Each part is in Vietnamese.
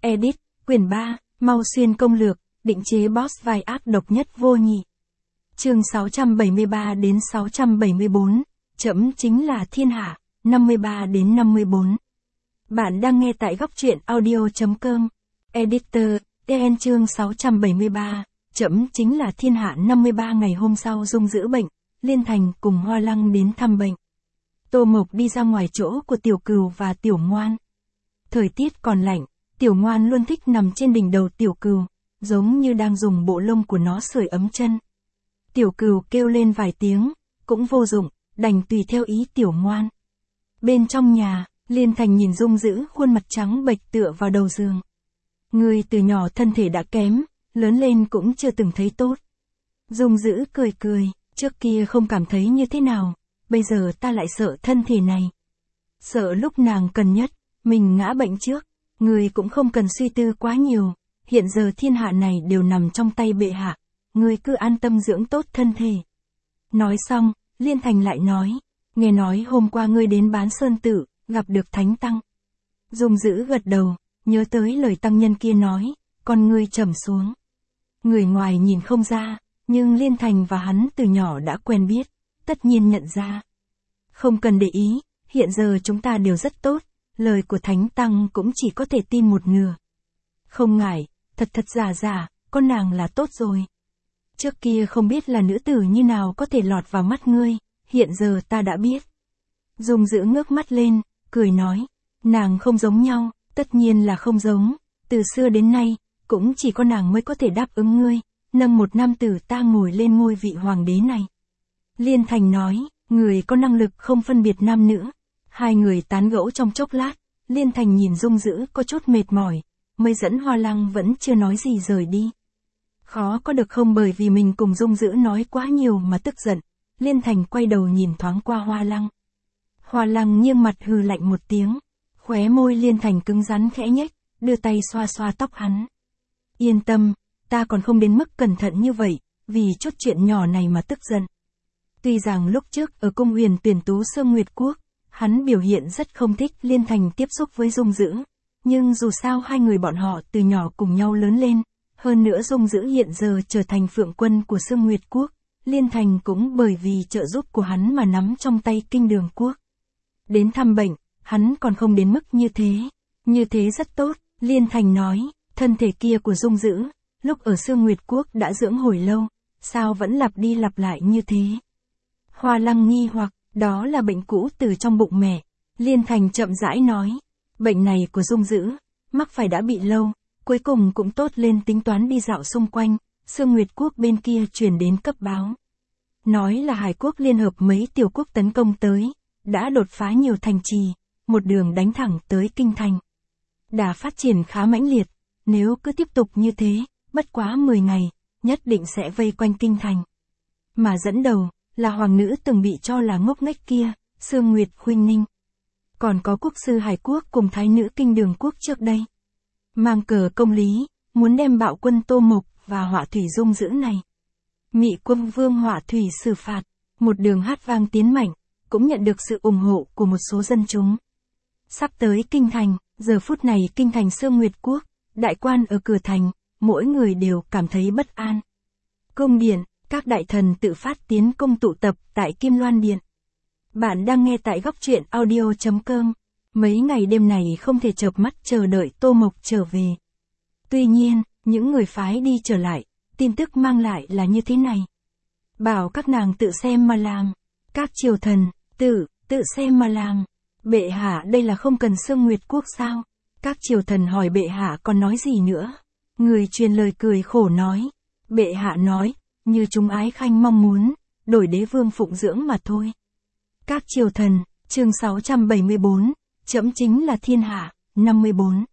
Edit, quyển 3, Mau Xuyên công lược, định chế boss vai ác độc nhất vô nhị. Chương 673 đến 674, chấm chính là thiên hạ, 53 đến 54. Bạn đang nghe tại góc truyện audio.com. Editor, DN chương 673, chấm chính là thiên hạ 53 ngày hôm sau Dung giữ bệnh, Liên Thành cùng Hoa Lăng đến thăm bệnh. Tô Mộc đi ra ngoài chỗ của Tiểu Cừu và Tiểu Ngoan. Thời tiết còn lạnh, Tiểu Ngoan luôn thích nằm trên đỉnh đầu Tiểu Cừu, giống như đang dùng bộ lông của nó sưởi ấm chân. Tiểu Cừu kêu lên vài tiếng, cũng vô dụng, đành tùy theo ý Tiểu Ngoan. Bên trong nhà, Liên Thành nhìn Dung giữ khuôn mặt trắng bệch tựa vào đầu giường. Người từ nhỏ thân thể đã kém, lớn lên cũng chưa từng thấy tốt. Dung giữ cười cười, trước kia không cảm thấy như thế nào, bây giờ ta lại sợ thân thể này. Sợ lúc nàng cần nhất, mình ngã bệnh trước, người cũng không cần suy tư quá nhiều, hiện giờ thiên hạ này đều nằm trong tay bệ hạ, người cứ an tâm dưỡng tốt thân thể. Nói xong, Liên Thành lại nói, nghe nói hôm qua ngươi đến Bán Sơn Tự, gặp được Thánh Tăng. Dung giữ gật đầu, nhớ tới lời tăng nhân kia nói, con ngươi trầm xuống. Người ngoài nhìn không ra, nhưng Liên Thành và hắn từ nhỏ đã quen biết, tất nhiên nhận ra. Không cần để ý, hiện giờ chúng ta đều rất tốt, lời của Thánh Tăng cũng chỉ có thể tin một nửa. Không ngại, thật giả, con nàng là tốt rồi. Trước kia không biết là nữ tử như nào có thể lọt vào mắt ngươi, hiện giờ ta đã biết. Dung giữ ngước mắt lên, cười nói, nàng không giống nhau, tất nhiên là không giống, từ xưa đến nay, cũng chỉ có nàng mới có thể đáp ứng ngươi, nâng một nam tử ta ngồi lên ngôi vị hoàng đế này. Liên Thành nói, người có năng lực không phân biệt nam nữ. Hai người tán gẫu trong chốc lát, Liên Thành nhìn Dung giữ có chút mệt mỏi, mới dẫn Hoa Lăng vẫn chưa nói gì rời đi. Khó có được không bởi vì mình cùng Dung giữ nói quá nhiều mà tức giận, Liên Thành quay đầu nhìn thoáng qua Hoa Lăng. Hoa Lăng nghiêng mặt hừ lạnh một tiếng, khóe môi Liên Thành cứng rắn khẽ nhếch, đưa tay xoa xoa tóc hắn. Yên tâm, ta còn không đến mức cẩn thận như vậy, vì chút chuyện nhỏ này mà tức giận. Tuy rằng lúc trước ở cung huyền tuyển tú Sương Nguyệt Quốc, hắn biểu hiện rất không thích Liên Thành tiếp xúc với Dung giữ, nhưng dù sao hai người bọn họ từ nhỏ cùng nhau lớn lên, hơn nữa Dung giữ hiện giờ trở thành phượng quân của Sương Nguyệt Quốc, Liên Thành cũng bởi vì trợ giúp của hắn mà nắm trong tay Kinh Đường Quốc. Đến thăm bệnh, hắn còn không đến mức như thế rất tốt, Liên Thành nói, thân thể kia của Dung giữ, lúc ở Sương Nguyệt Quốc đã dưỡng hồi lâu, sao vẫn lặp đi lặp lại như thế? Hoa Lăng nghi hoặc, đó là bệnh cũ từ trong bụng mẹ. Liên Thành chậm rãi nói, bệnh này của Dung giữ, mắc phải đã bị lâu, cuối cùng cũng tốt lên tính toán đi dạo xung quanh, Sương Nguyệt Quốc bên kia truyền đến cấp báo. Nói là Hải Quốc liên hợp mấy tiểu quốc tấn công tới, đã đột phá nhiều thành trì, một đường đánh thẳng tới Kinh Thành. Đã phát triển khá mãnh liệt, nếu cứ tiếp tục như thế, bất quá 10 ngày, nhất định sẽ vây quanh Kinh Thành. Mà dẫn đầu, là hoàng nữ từng bị cho là ngốc nghếch kia, Sương Nguyệt Khuynh Ninh. Còn có quốc sư Hải Quốc cùng thái nữ Kinh Đường Quốc trước đây. Mang cờ công lý, muốn đem bạo quân Tô Mộc và Họa Thủy Dung giữ này. Mị Quân Vương Họa Thủy xử phạt, một đường hát vang tiến mạnh, cũng nhận được sự ủng hộ của một số dân chúng. Sắp tới Kinh Thành, giờ phút này Kinh Thành Sương Nguyệt Quốc, đại quan ở cửa thành, mỗi người đều cảm thấy bất an. Cung điện, các đại thần tự phát tiến công tụ tập tại Kim Loan Điện. Bạn đang nghe tại góc truyện audio.com. Mấy ngày đêm này không thể chợp mắt chờ đợi Tô Mộc trở về. Tuy nhiên, những người phái đi trở lại, tin tức mang lại là như thế này. Bảo các nàng tự xem mà làm. Các triều thần, tự xem mà làm. Bệ hạ đây là không cần Sương Nguyệt Quốc sao? Các triều thần hỏi bệ hạ còn nói gì nữa? Người truyền lời cười khổ nói. Bệ hạ nói, như chúng ái khanh mong muốn, đổi đế vương phụng dưỡng mà thôi. Các triều thần, chương 674, chấm chính là thiên hạ, 54.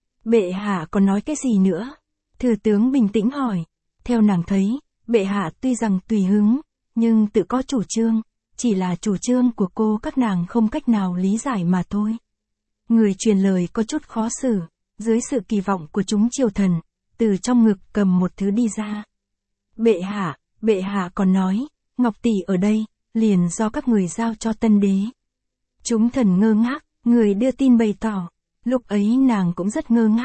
Bệ hạ còn nói cái gì nữa? Thừa tướng bình tĩnh hỏi. Theo nàng thấy, bệ hạ tuy rằng tùy hứng, nhưng tự có chủ trương, chỉ là chủ trương của cô các nàng không cách nào lý giải mà thôi. Người truyền lời có chút khó xử, dưới sự kỳ vọng của chúng triều thần, từ trong ngực cầm một thứ đi ra. Bệ hạ còn nói, Ngọc tỷ ở đây, liền do các người giao cho tân đế. Chúng thần ngơ ngác, người đưa tin bày tỏ, lúc ấy nàng cũng rất ngơ ngác,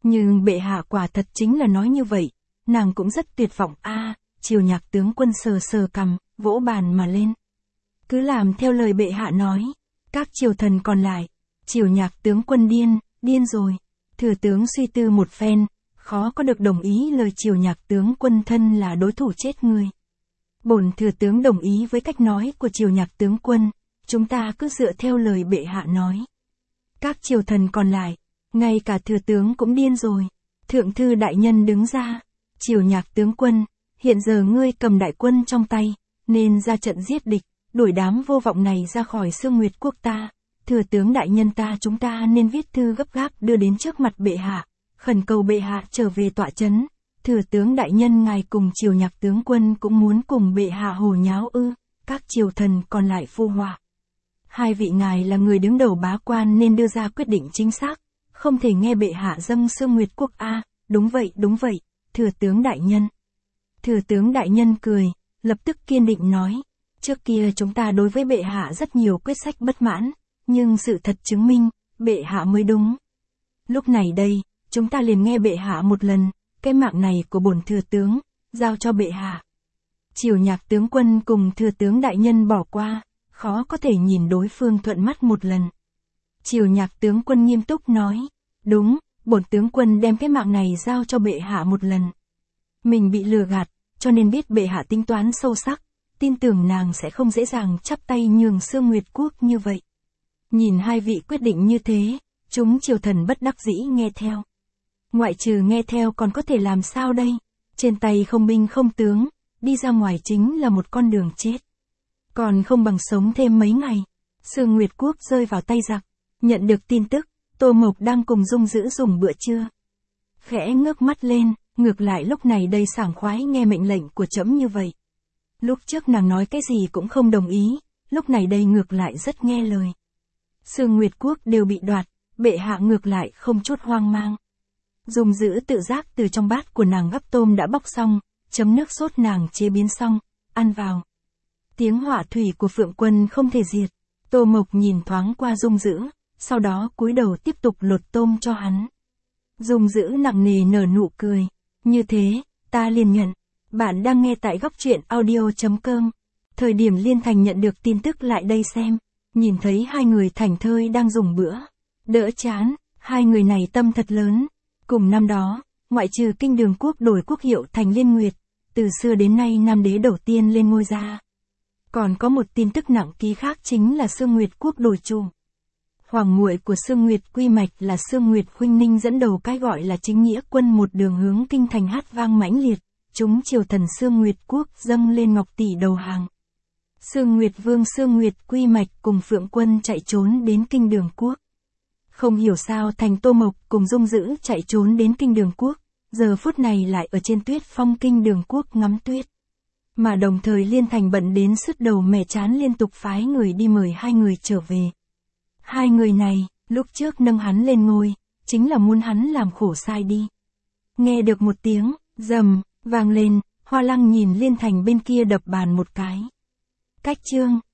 Nhưng bệ hạ quả thật chính là nói như vậy, nàng cũng rất tuyệt vọng a. Triều Nhạc tướng quân sờ sờ cằm, vỗ bàn mà lên. Cứ làm theo lời bệ hạ nói. Các triều thần còn lại, Triều Nhạc tướng quân điên rồi. Thừa tướng suy tư một phen, khó có được đồng ý lời Triều Nhạc tướng quân thân là đối thủ chết người. Bổn thừa tướng đồng ý với cách nói của Triều Nhạc tướng quân, chúng ta cứ dựa theo lời bệ hạ nói. Các triều thần còn lại, ngay cả thừa tướng cũng điên rồi. Thượng thư đại nhân đứng ra, Triều Nhạc tướng quân, hiện giờ ngươi cầm đại quân trong tay, nên ra trận giết địch, đuổi đám vô vọng này ra khỏi Sương Nguyệt quốc ta. Thừa tướng đại nhân chúng ta nên viết thư gấp gáp đưa đến trước mặt bệ hạ, khẩn cầu bệ hạ trở về tọa trấn. Thừa tướng đại nhân ngài cùng Triều Nhạc tướng quân cũng muốn cùng bệ hạ hồ nháo ư? Các triều thần còn lại phụ họa. Hai vị ngài là người đứng đầu bá quan nên đưa ra quyết định chính xác, không thể nghe bệ hạ dâng Sương Nguyệt quốc a. Đúng vậy, thừa tướng đại nhân. Thừa tướng đại nhân cười, lập tức kiên định nói, trước kia chúng ta đối với bệ hạ rất nhiều quyết sách bất mãn, nhưng sự thật chứng minh, bệ hạ mới đúng. Lúc này đây, chúng ta liền nghe bệ hạ một lần, cái mạng này của bổn thừa tướng, giao cho bệ hạ. Triều Nhạc tướng quân cùng thừa tướng đại nhân bỏ qua, khó có thể nhìn đối phương thuận mắt một lần. Triều Nhạc tướng quân nghiêm túc nói, đúng, bổn tướng quân đem cái mạng này giao cho bệ hạ một lần. Mình bị lừa gạt, cho nên biết bệ hạ tính toán sâu sắc, tin tưởng nàng sẽ không dễ dàng chắp tay nhường Sương Nguyệt quốc như vậy. Nhìn hai vị quyết định như thế, chúng triều thần bất đắc dĩ nghe theo. Ngoại trừ nghe theo còn có thể làm sao đây? Trên tay không binh không tướng, đi ra ngoài chính là một con đường chết. Còn không bằng sống thêm mấy ngày. Sương Nguyệt quốc rơi vào tay giặc. Nhận được tin tức, Tô Mộc đang cùng Dung Dữ dùng bữa trưa. Khẽ ngước mắt lên, ngược lại lúc này đây sảng khoái nghe mệnh lệnh của trẫm như vậy. Lúc trước nàng nói cái gì cũng không đồng ý, lúc này đây ngược lại rất nghe lời. Sương Nguyệt quốc đều bị đoạt, bệ hạ ngược lại không chút hoang mang. Dung Dữ tự giác từ trong bát của nàng gắp tôm đã bóc xong, chấm nước sốt nàng chế biến xong, ăn vào. Tiếng họa thủy của Phượng Quân không thể diệt. Tô Mộc nhìn thoáng qua Dung Dữ, sau đó cúi đầu tiếp tục lột tôm cho hắn. Dung Dữ nặng nề nở nụ cười. Như thế, ta liền nhận. Bạn đang nghe tại Góc Truyện Audio.com. Thời điểm Liên Thành nhận được tin tức lại đây xem. Nhìn thấy hai người thảnh thơi đang dùng bữa. Đỡ chán, hai người này tâm thật lớn. Cùng năm đó, ngoại trừ Kinh Đường quốc đổi quốc hiệu thành Liên Nguyệt, từ xưa đến nay nam đế đầu tiên lên ngôi ra. Còn có một tin tức nặng ký khác chính là Sương Nguyệt quốc đổi chủ. Hoàng muội của Sương Nguyệt quy mạch là Sương Nguyệt Khuynh Ninh dẫn đầu cái gọi là chính nghĩa quân một đường hướng kinh thành hát vang mãnh liệt, chúng triều thần Sương Nguyệt quốc dâng lên ngọc tỷ đầu hàng. Sương Nguyệt vương Sương Nguyệt quy mạch cùng Phượng Quân chạy trốn đến Kinh Đường quốc. Không hiểu sao thành Tô Mộc cùng Dung Dữ chạy trốn đến Kinh Đường quốc, giờ phút này lại ở trên tuyết phong Kinh Đường quốc ngắm tuyết. Mà đồng thời Liên Thành bận đến sứt đầu mẻ chán liên tục phái người đi mời hai người trở về. Hai người này, lúc trước nâng hắn lên ngôi, chính là muốn hắn làm khổ sai đi. Nghe được một tiếng, rầm, vang lên, Hoa Lăng nhìn Liên Thành bên kia đập bàn một cái. Cách chương.